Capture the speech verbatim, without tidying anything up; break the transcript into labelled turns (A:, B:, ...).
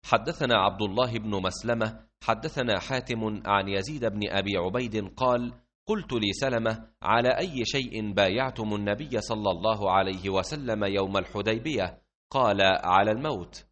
A: حدثنا عبد الله بن مسلمة حدثنا حاتم عن يزيد بن أبي عبيد قال: قلت لسلمة: على أي شيء بايعتم النبي صلى الله عليه وسلم يوم الحديبية؟ قال: على الموت.